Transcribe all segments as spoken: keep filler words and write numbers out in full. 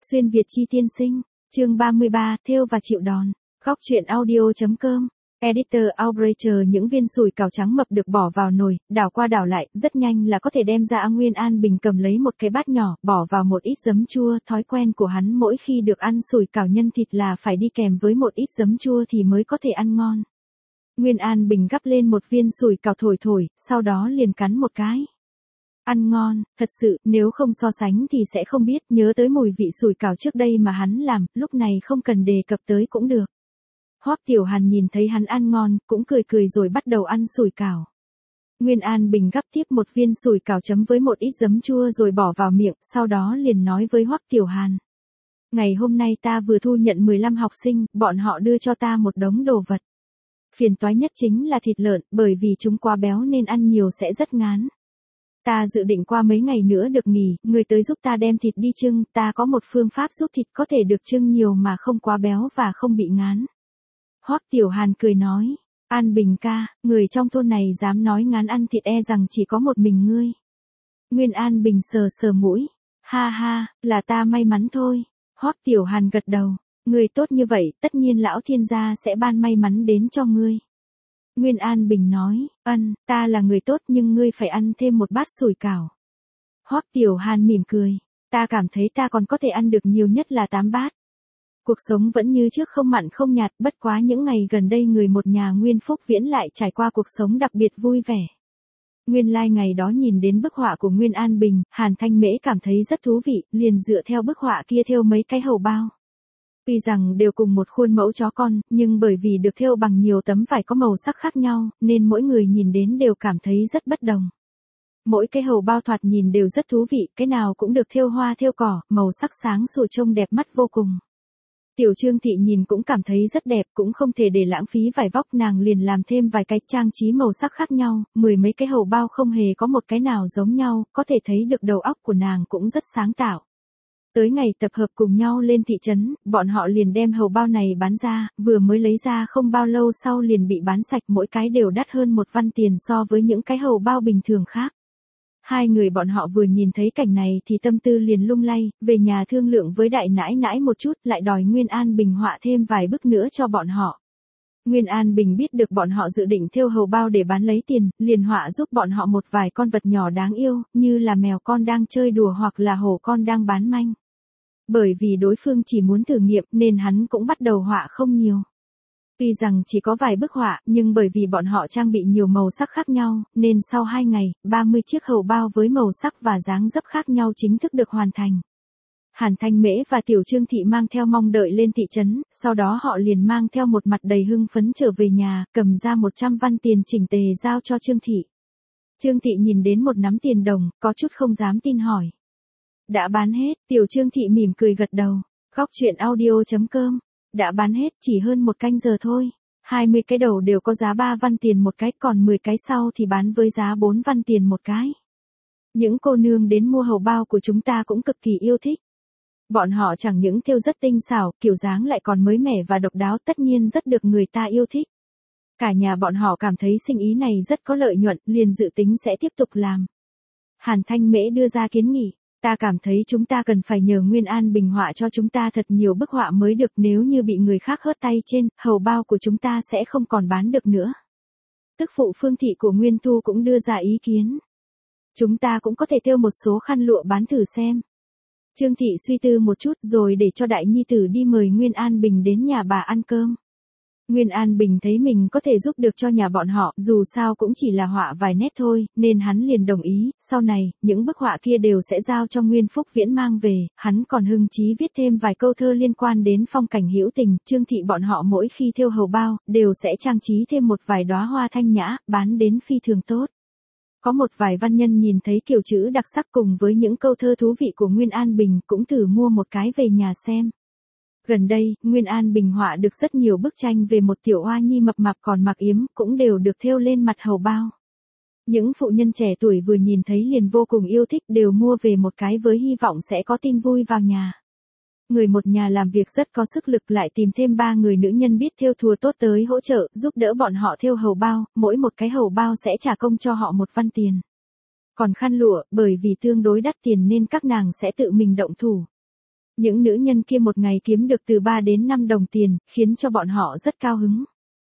Xuyên Việt chi tiên sinh, chương ba mươi ba, thêu và chịu đòn. Góc truyện audio.com. Editor Outrager. Những viên sủi cảo trắng mập được bỏ vào nồi, đảo qua đảo lại, rất nhanh là có thể đem ra. Nguyên An Bình cầm lấy một cái bát nhỏ, bỏ vào một ít giấm chua. Thói quen của hắn mỗi khi được ăn sủi cảo nhân thịt là phải đi kèm với một ít giấm chua thì mới có thể ăn ngon. Nguyên An Bình gắp lên một viên sủi cảo thổi thổi, sau đó liền cắn một cái. Ăn ngon, thật sự, nếu không so sánh thì sẽ không biết, nhớ tới mùi vị sủi cảo trước đây mà hắn làm, lúc này không cần đề cập tới cũng được. Hoắc Tiểu Hàn nhìn thấy hắn ăn ngon, cũng cười cười rồi bắt đầu ăn sủi cảo. Nguyên An Bình gắp tiếp một viên sủi cảo chấm với một ít giấm chua rồi bỏ vào miệng, sau đó liền nói với Hoắc Tiểu Hàn. Ngày hôm nay ta vừa thu nhận mười lăm học sinh, bọn họ đưa cho ta một đống đồ vật. Phiền toái nhất chính là thịt lợn, bởi vì chúng quá béo nên ăn nhiều sẽ rất ngán. Ta dự định qua mấy ngày nữa được nghỉ, người tới giúp ta đem thịt đi trưng, ta có một phương pháp giúp thịt có thể được trưng nhiều mà không quá béo và không bị ngán. Hoắc Tiểu Hàn cười nói, An Bình ca, người trong thôn này dám nói ngán ăn thịt e rằng chỉ có một mình ngươi. Nguyên An Bình sờ sờ mũi, ha ha, là ta may mắn thôi. Hoắc Tiểu Hàn gật đầu, người tốt như vậy, tất nhiên lão thiên gia sẽ ban may mắn đến cho ngươi. Nguyên An Bình nói, ân, ta là người tốt nhưng ngươi phải ăn thêm một bát sủi cảo. Hoắc Tiểu Hàn mỉm cười, ta cảm thấy ta còn có thể ăn được nhiều nhất là tám bát. Cuộc sống vẫn như trước không mặn không nhạt, bất quá những ngày gần đây người một nhà Nguyên Phúc Viễn lại trải qua cuộc sống đặc biệt vui vẻ. Nguyên lai like ngày đó nhìn đến bức họa của Nguyên An Bình, Hàn Thanh Mễ cảm thấy rất thú vị, liền dựa theo bức họa kia thêu mấy cái hầu bao. Tuy rằng đều cùng một khuôn mẫu chó con, nhưng bởi vì được thêu bằng nhiều tấm vải có màu sắc khác nhau, nên mỗi người nhìn đến đều cảm thấy rất bất đồng. Mỗi cái hầu bao thoạt nhìn đều rất thú vị, cái nào cũng được thêu hoa thêu cỏ, màu sắc sáng sủa trông đẹp mắt vô cùng. Tiểu Trương Thị nhìn cũng cảm thấy rất đẹp, cũng không thể để lãng phí vải vóc, nàng liền làm thêm vài cái trang trí màu sắc khác nhau, mười mấy cái hầu bao không hề có một cái nào giống nhau, có thể thấy được đầu óc của nàng cũng rất sáng tạo. Tới ngày tập hợp cùng nhau lên thị trấn, bọn họ liền đem hầu bao này bán ra, vừa mới lấy ra không bao lâu sau liền bị bán sạch, mỗi cái đều đắt hơn một văn tiền so với những cái hầu bao bình thường khác. Hai người bọn họ vừa nhìn thấy cảnh này thì tâm tư liền lung lay, về nhà thương lượng với đại nãi nãi một chút, lại đòi Nguyên An Bình họa thêm vài bức nữa cho bọn họ. Nguyên An Bình biết được bọn họ dự định thêu hầu bao để bán lấy tiền, liền họa giúp bọn họ một vài con vật nhỏ đáng yêu, như là mèo con đang chơi đùa hoặc là hổ con đang bán manh. Bởi vì đối phương chỉ muốn thử nghiệm nên hắn cũng bắt đầu họa không nhiều. Tuy rằng chỉ có vài bức họa, nhưng bởi vì bọn họ trang bị nhiều màu sắc khác nhau, nên sau hai ngày, ba mươi chiếc hầu bao với màu sắc và dáng dấp khác nhau chính thức được hoàn thành. Hàn Thanh Mễ và Tiểu Trương Thị mang theo mong đợi lên thị trấn, sau đó họ liền mang theo một mặt đầy hưng phấn trở về nhà, cầm ra một trăm văn tiền chỉnh tề giao cho Trương Thị. Trương Thị nhìn đến một nắm tiền đồng, có chút không dám tin hỏi. Đã bán hết, Tiểu Trương Thị mỉm cười gật đầu. Góc truyện audio.com. Đã bán hết, chỉ hơn một canh giờ thôi. hai mươi cái đầu đều có giá ba văn tiền một cái, còn mười cái sau thì bán với giá bốn văn tiền một cái. Những cô nương đến mua hầu bao của chúng ta cũng cực kỳ yêu thích. Bọn họ chẳng những thêu rất tinh xảo, kiểu dáng lại còn mới mẻ và độc đáo, tất nhiên rất được người ta yêu thích. Cả nhà bọn họ cảm thấy sinh ý này rất có lợi nhuận, liền dự tính sẽ tiếp tục làm. Hàn Thanh Mễ đưa ra kiến nghị. Ta cảm thấy chúng ta cần phải nhờ Nguyên An Bình họa cho chúng ta thật nhiều bức họa mới được, nếu như bị người khác hớt tay trên, hầu bao của chúng ta sẽ không còn bán được nữa. Tức phụ Phương Thị của Nguyên Thu cũng đưa ra ý kiến. Chúng ta cũng có thể thêu một số khăn lụa bán thử xem. Trương Thị suy tư một chút rồi để cho đại nhi tử đi mời Nguyên An Bình đến nhà bà ăn cơm. Nguyên An Bình thấy mình có thể giúp được cho nhà bọn họ, dù sao cũng chỉ là họa vài nét thôi, nên hắn liền đồng ý. Sau này, những bức họa kia đều sẽ giao cho Nguyên Phúc Viễn mang về, hắn còn hưng chí viết thêm vài câu thơ liên quan đến phong cảnh hữu tình. Trương Thị bọn họ mỗi khi thêu hầu bao, đều sẽ trang trí thêm một vài đóa hoa thanh nhã, bán đến phi thường tốt. Có một vài văn nhân nhìn thấy kiểu chữ đặc sắc cùng với những câu thơ thú vị của Nguyên An Bình, cũng thử mua một cái về nhà xem. Gần đây, Nguyên An Bình họa được rất nhiều bức tranh về một tiểu oa nhi mập mạp còn mặc yếm, cũng đều được thêu lên mặt hầu bao. Những phụ nhân trẻ tuổi vừa nhìn thấy liền vô cùng yêu thích, đều mua về một cái với hy vọng sẽ có tin vui vào nhà. Người một nhà làm việc rất có sức lực, lại tìm thêm ba người nữ nhân biết thêu thùa tốt tới hỗ trợ, giúp đỡ bọn họ thêu hầu bao, mỗi một cái hầu bao sẽ trả công cho họ một văn tiền. Còn khăn lụa, bởi vì tương đối đắt tiền nên các nàng sẽ tự mình động thủ. Những nữ nhân kia một ngày kiếm được từ ba đến năm đồng tiền, khiến cho bọn họ rất cao hứng.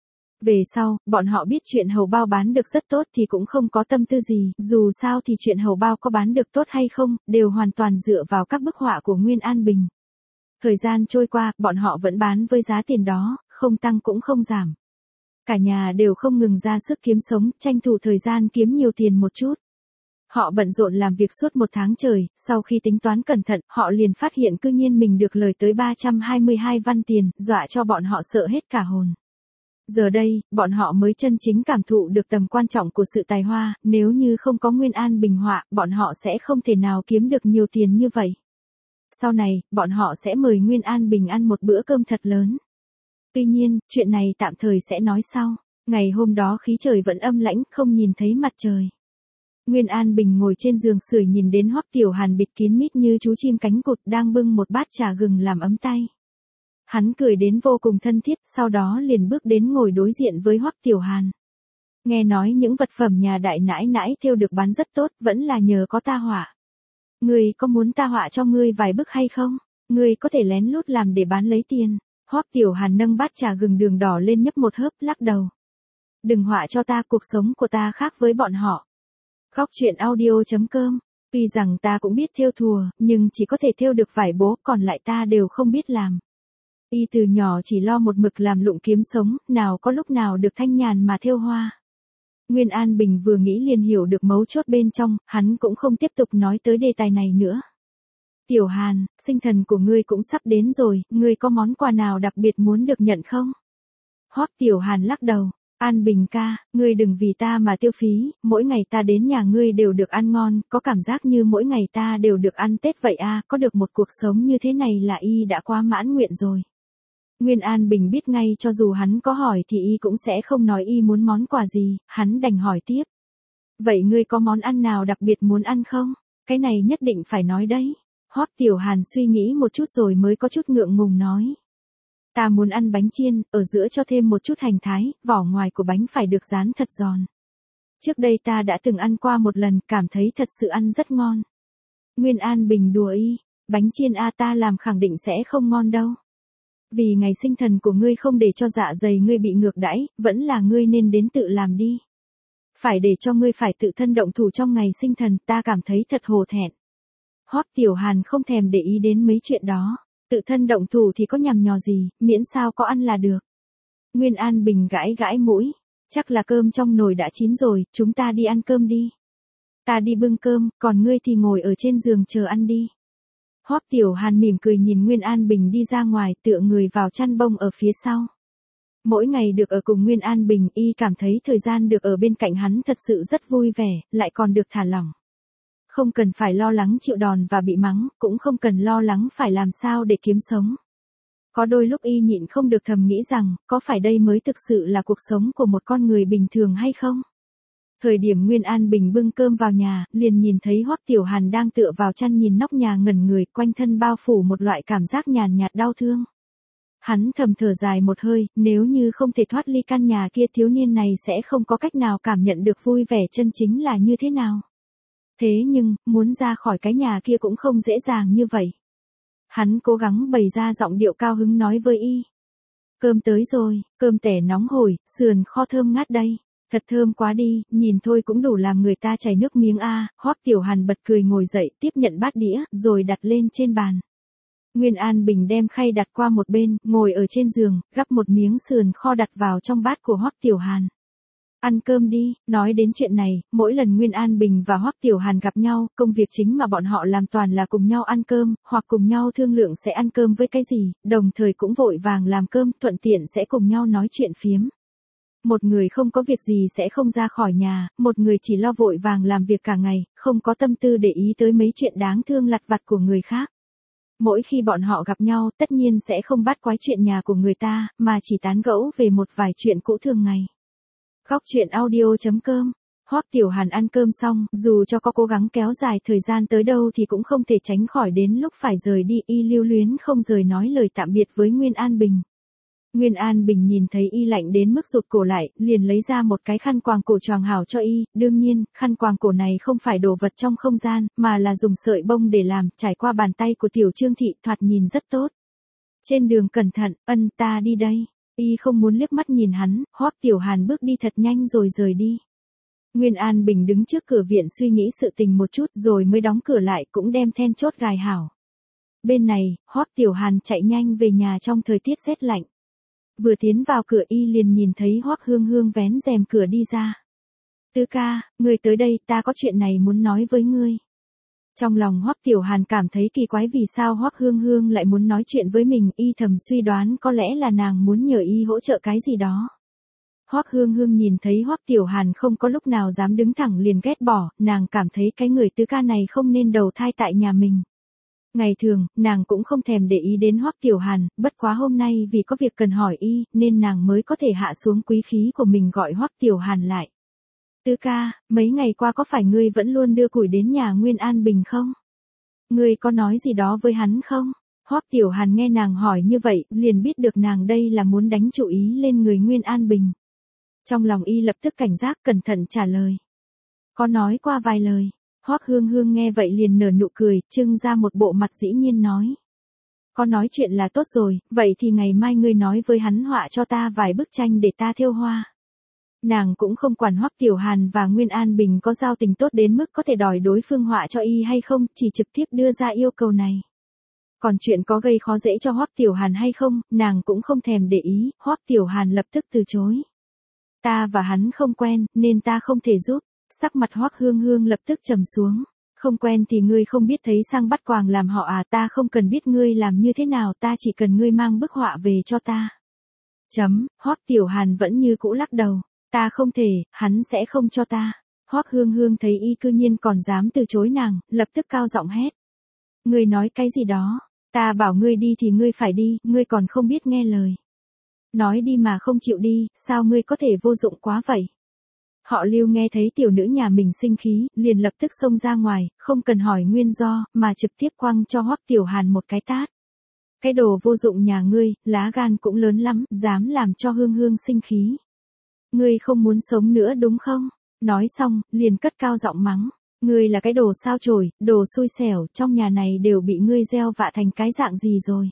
Về sau, bọn họ biết chuyện hầu bao bán được rất tốt thì cũng không có tâm tư gì, dù sao thì chuyện hầu bao có bán được tốt hay không, đều hoàn toàn dựa vào các bức họa của Nguyên An Bình. Thời gian trôi qua, bọn họ vẫn bán với giá tiền đó, không tăng cũng không giảm. Cả nhà đều không ngừng ra sức kiếm sống, tranh thủ thời gian kiếm nhiều tiền một chút. Họ bận rộn làm việc suốt một tháng trời, sau khi tính toán cẩn thận, họ liền phát hiện cư nhiên mình được lời tới ba trăm hai mươi hai văn tiền, dọa cho bọn họ sợ hết cả hồn. Giờ đây, bọn họ mới chân chính cảm thụ được tầm quan trọng của sự tài hoa, nếu như không có Nguyên An Bình họa, bọn họ sẽ không thể nào kiếm được nhiều tiền như vậy. Sau này, bọn họ sẽ mời Nguyên An Bình ăn một bữa cơm thật lớn. Tuy nhiên, chuyện này tạm thời sẽ nói sau. Ngày hôm đó khí trời vẫn âm lãnh, không nhìn thấy mặt trời. Nguyên An Bình ngồi trên giường sưởi nhìn đến Hoắc Tiểu Hàn bịt kín mít như chú chim cánh cụt đang bưng một bát trà gừng làm ấm tay. Hắn cười đến vô cùng thân thiết, sau đó liền bước đến ngồi đối diện với Hoắc Tiểu Hàn. Nghe nói những vật phẩm nhà đại nãi nãi thêu được bán rất tốt, vẫn là nhờ có ta họa. Ngươi có muốn ta họa cho ngươi vài bức hay không? Ngươi có thể lén lút làm để bán lấy tiền. Hoắc Tiểu Hàn nâng bát trà gừng đường đỏ lên nhấp một hớp, lắc đầu. Đừng họa cho ta, cuộc sống của ta khác với bọn họ. Góc truyện audio chấm com. Tuy rằng ta cũng biết thêu thùa, nhưng chỉ có thể thêu được vải bố, còn lại ta đều không biết làm. Y từ nhỏ chỉ lo một mực làm lụng kiếm sống, nào có lúc nào được thanh nhàn mà thêu hoa. Nguyên An Bình vừa nghĩ liền hiểu được mấu chốt bên trong, hắn cũng không tiếp tục nói tới đề tài này nữa. Tiểu Hàn, sinh thần của ngươi cũng sắp đến rồi, ngươi có món quà nào đặc biệt muốn được nhận không? Hoắc Tiểu Hàn lắc đầu. An Bình ca, ngươi đừng vì ta mà tiêu phí, mỗi ngày ta đến nhà ngươi đều được ăn ngon, có cảm giác như mỗi ngày ta đều được ăn Tết vậy a, có được một cuộc sống như thế này là y đã quá mãn nguyện rồi. Nguyên An Bình biết ngay cho dù hắn có hỏi thì y cũng sẽ không nói y muốn món quà gì, hắn đành hỏi tiếp. Vậy ngươi có món ăn nào đặc biệt muốn ăn không? Cái này nhất định phải nói đấy. Hoắc Tiểu Hàn suy nghĩ một chút rồi mới có chút ngượng ngùng nói. Ta muốn ăn bánh chiên, ở giữa cho thêm một chút hành thái, vỏ ngoài của bánh phải được rán thật giòn. Trước đây ta đã từng ăn qua một lần, cảm thấy thật sự ăn rất ngon. Nguyên An Bình đùa y, bánh chiên a ta làm khẳng định sẽ không ngon đâu. Vì ngày sinh thần của ngươi không để cho dạ dày ngươi bị ngược đãi, vẫn là ngươi nên đến tự làm đi. Phải để cho ngươi phải tự thân động thủ trong ngày sinh thần, ta cảm thấy thật hổ thẹn. Hoắc Tiểu Hàn không thèm để ý đến mấy chuyện đó. Tự thân động thủ thì có nhằm nhò gì, miễn sao có ăn là được. Nguyên An Bình gãi gãi mũi. Chắc là cơm trong nồi đã chín rồi, chúng ta đi ăn cơm đi. Ta đi bưng cơm, còn ngươi thì ngồi ở trên giường chờ ăn đi. Hoắc Tiểu Hàn mỉm cười nhìn Nguyên An Bình đi ra ngoài, tựa người vào chăn bông ở phía sau. Mỗi ngày được ở cùng Nguyên An Bình, y cảm thấy thời gian được ở bên cạnh hắn thật sự rất vui vẻ, lại còn được thả lỏng. Không cần phải lo lắng chịu đòn và bị mắng, cũng không cần lo lắng phải làm sao để kiếm sống. Có đôi lúc y nhịn không được thầm nghĩ rằng, có phải đây mới thực sự là cuộc sống của một con người bình thường hay không? Thời điểm Nguyên An Bình bưng cơm vào nhà, liền nhìn thấy Hoắc Tiểu Hàn đang tựa vào chăn nhìn nóc nhà ngẩn người, quanh thân bao phủ một loại cảm giác nhàn nhạt đau thương. Hắn thầm thở dài một hơi, nếu như không thể thoát ly căn nhà kia, thiếu niên này sẽ không có cách nào cảm nhận được vui vẻ chân chính là như thế nào. Thế nhưng, muốn ra khỏi cái nhà kia cũng không dễ dàng như vậy. Hắn cố gắng bày ra giọng điệu cao hứng nói với y. Cơm tới rồi, cơm tẻ nóng hổi, sườn kho thơm ngát đây. Thật thơm quá đi, nhìn thôi cũng đủ làm người ta chảy nước miếng a. Hoắc Tiểu Hàn bật cười ngồi dậy, tiếp nhận bát đĩa, rồi đặt lên trên bàn. Nguyên An Bình đem khay đặt qua một bên, ngồi ở trên giường, gắp một miếng sườn kho đặt vào trong bát của Hoắc Tiểu Hàn. Ăn cơm đi, nói đến chuyện này, mỗi lần Nguyên An Bình và Hoắc Tiểu Hàn gặp nhau, công việc chính mà bọn họ làm toàn là cùng nhau ăn cơm, hoặc cùng nhau thương lượng sẽ ăn cơm với cái gì, đồng thời cũng vội vàng làm cơm, thuận tiện sẽ cùng nhau nói chuyện phiếm. Một người không có việc gì sẽ không ra khỏi nhà, một người chỉ lo vội vàng làm việc cả ngày, không có tâm tư để ý tới mấy chuyện đáng thương lặt vặt của người khác. Mỗi khi bọn họ gặp nhau, tất nhiên sẽ không bắt quái chuyện nhà của người ta, mà chỉ tán gẫu về một vài chuyện cũ thường ngày. Góc truyện audio chấm com. Hoắc Tiểu Hàn ăn cơm xong, dù cho có cố gắng kéo dài thời gian tới đâu thì cũng không thể tránh khỏi đến lúc phải rời đi, y lưu luyến không rời nói lời tạm biệt với Nguyên An Bình. Nguyên An Bình nhìn thấy y lạnh đến mức rụt cổ lại, liền lấy ra một cái khăn quàng cổ choàng hảo cho y, đương nhiên, khăn quàng cổ này không phải đồ vật trong không gian, mà là dùng sợi bông để làm, trải qua bàn tay của Tiểu Trương Thị, thoạt nhìn rất tốt. Trên đường cẩn thận, ân ta đi đây. Y không muốn liếc mắt nhìn hắn, Hoắc Tiểu Hàn bước đi thật nhanh rồi rời đi. Nguyên An Bình đứng trước cửa viện suy nghĩ sự tình một chút rồi mới đóng cửa lại cũng đem then chốt gài hảo. Bên này, Hoắc Tiểu Hàn chạy nhanh về nhà trong thời tiết rét lạnh. Vừa tiến vào cửa y liền nhìn thấy Hoắc Hương Hương vén rèm cửa đi ra. Tứ ca, ngươi tới đây, ta có chuyện này muốn nói với ngươi. Trong lòng Hoắc Tiểu Hàn cảm thấy kỳ quái vì sao Hoắc Hương Hương lại muốn nói chuyện với mình, y thầm suy đoán có lẽ là nàng muốn nhờ y hỗ trợ cái gì đó. Hoắc Hương Hương nhìn thấy Hoắc Tiểu Hàn không có lúc nào dám đứng thẳng liền ghét bỏ, nàng cảm thấy cái người tứ ca này không nên đầu thai tại nhà mình. Ngày thường, nàng cũng không thèm để ý đến Hoắc Tiểu Hàn, bất quá hôm nay vì có việc cần hỏi y, nên nàng mới có thể hạ xuống quý khí của mình gọi Hoắc Tiểu Hàn lại. Tứ ca, mấy ngày qua có phải ngươi vẫn luôn đưa củi đến nhà Nguyên An Bình không? Ngươi có nói gì đó với hắn không? Hoắc Tiểu Hàn nghe nàng hỏi như vậy, liền biết được nàng đây là muốn đánh chủ ý lên người Nguyên An Bình. Trong lòng y lập tức cảnh giác cẩn thận trả lời. Có nói qua vài lời. Hoắc Hương Hương nghe vậy liền nở nụ cười, trưng ra một bộ mặt dĩ nhiên nói. Có nói chuyện là tốt rồi, vậy thì ngày mai ngươi nói với hắn họa cho ta vài bức tranh để ta thêu hoa. Nàng cũng không quản Hoắc Tiểu Hàn và Nguyên An Bình có giao tình tốt đến mức có thể đòi đối phương họa cho y hay không, chỉ trực tiếp đưa ra yêu cầu này. Còn chuyện có gây khó dễ cho Hoắc Tiểu Hàn hay không, nàng cũng không thèm để ý, Hoắc Tiểu Hàn lập tức từ chối. Ta và hắn không quen, nên ta không thể giúp. Sắc mặt Hoắc Hương Hương lập tức trầm xuống. Không quen thì ngươi không biết thấy sang bắt quàng làm họ à, ta không cần biết ngươi làm như thế nào, ta chỉ cần ngươi mang bức họa về cho ta. Chấm, Hoắc Tiểu Hàn vẫn như cũ lắc đầu. Ta không thể, hắn sẽ không cho ta. Hoắc Hương Hương thấy y cư nhiên còn dám từ chối nàng, lập tức cao giọng hét. Ngươi nói cái gì đó, ta bảo ngươi đi thì ngươi phải đi, ngươi còn không biết nghe lời. Nói đi mà không chịu đi, sao ngươi có thể vô dụng quá vậy? Họ Lưu nghe thấy tiểu nữ nhà mình sinh khí, liền lập tức xông ra ngoài, không cần hỏi nguyên do, mà trực tiếp quăng cho Hoắc Tiểu Hàn một cái tát. Cái đồ vô dụng nhà ngươi, lá gan cũng lớn lắm, dám làm cho Hương Hương sinh khí. Ngươi không muốn sống nữa đúng không? Nói xong, liền cất cao giọng mắng. Ngươi là cái đồ sao chổi, đồ xui xẻo, trong nhà này đều bị ngươi gieo vạ thành cái dạng gì rồi.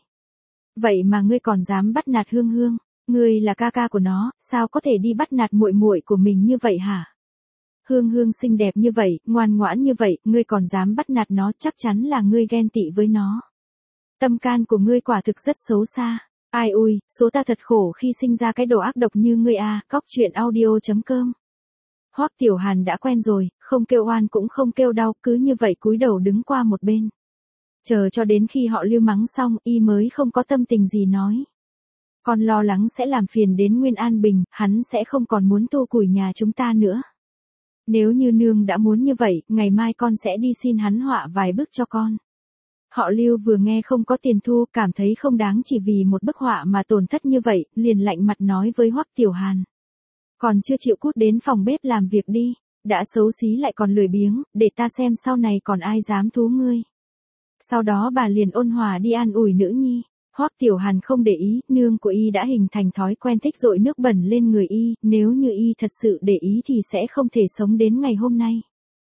Vậy mà ngươi còn dám bắt nạt Hương Hương. Ngươi là ca ca của nó, sao có thể đi bắt nạt muội muội của mình như vậy hả? Hương Hương xinh đẹp như vậy, ngoan ngoãn như vậy, ngươi còn dám bắt nạt nó, chắc chắn là ngươi ghen tị với nó. Tâm can của ngươi quả thực rất xấu xa. Ai ui, số ta thật khổ khi sinh ra cái đồ ác độc như ngươi a. Cóc truyện audio chấm com. Hoắc Tiểu Hàn đã quen rồi, không kêu oan cũng không kêu đau, cứ như vậy cúi đầu đứng qua một bên. Chờ cho đến khi họ Lưu mắng xong, y mới không có tâm tình gì nói. Con lo lắng sẽ làm phiền đến Nguyên An Bình, hắn sẽ không còn muốn tu củi nhà chúng ta nữa. Nếu như nương đã muốn như vậy, ngày mai con sẽ đi xin hắn họa vài bức cho con. Họ Lưu vừa nghe không có tiền thu, cảm thấy không đáng chỉ vì một bức họa mà tổn thất như vậy, liền lạnh mặt nói với Hoắc Tiểu Hàn. Còn chưa chịu cút đến phòng bếp làm việc đi, đã xấu xí lại còn lười biếng, để ta xem sau này còn ai dám thú ngươi. Sau đó bà liền ôn hòa đi an ủi nữ nhi. Hoắc Tiểu Hàn không để ý, nương của y đã hình thành thói quen thích dội nước bẩn lên người y, nếu như y thật sự để ý thì sẽ không thể sống đến ngày hôm nay.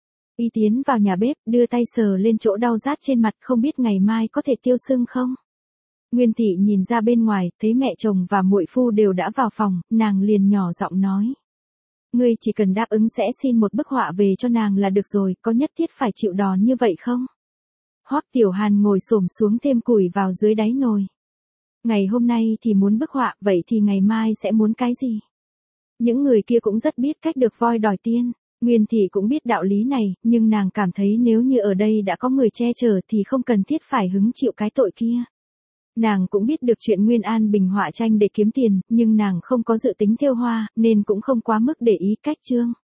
Y tiến vào nhà bếp, đưa tay sờ lên chỗ đau rát trên mặt, không biết ngày mai có thể tiêu sưng không? Nguyên Thị nhìn ra bên ngoài, thấy mẹ chồng và muội phu đều đã vào phòng, nàng liền nhỏ giọng nói. Ngươi chỉ cần đáp ứng sẽ xin một bức họa về cho nàng là được rồi, có nhất thiết phải chịu đòn như vậy không? Hoắc Tiểu Hàn ngồi xổm xuống thêm củi vào dưới đáy nồi. Ngày hôm nay thì muốn bức họa, vậy thì ngày mai sẽ muốn cái gì? Những người kia cũng rất biết cách được voi đòi tiên. Nguyên Thị cũng biết đạo lý này, nhưng nàng cảm thấy nếu như ở đây đã có người che chở thì không cần thiết phải hứng chịu cái tội kia. Nàng cũng biết được chuyện Nguyên An Bình họa tranh để kiếm tiền, nhưng nàng không có dự tính thêu hoa, nên cũng không quá mức để ý cách chương.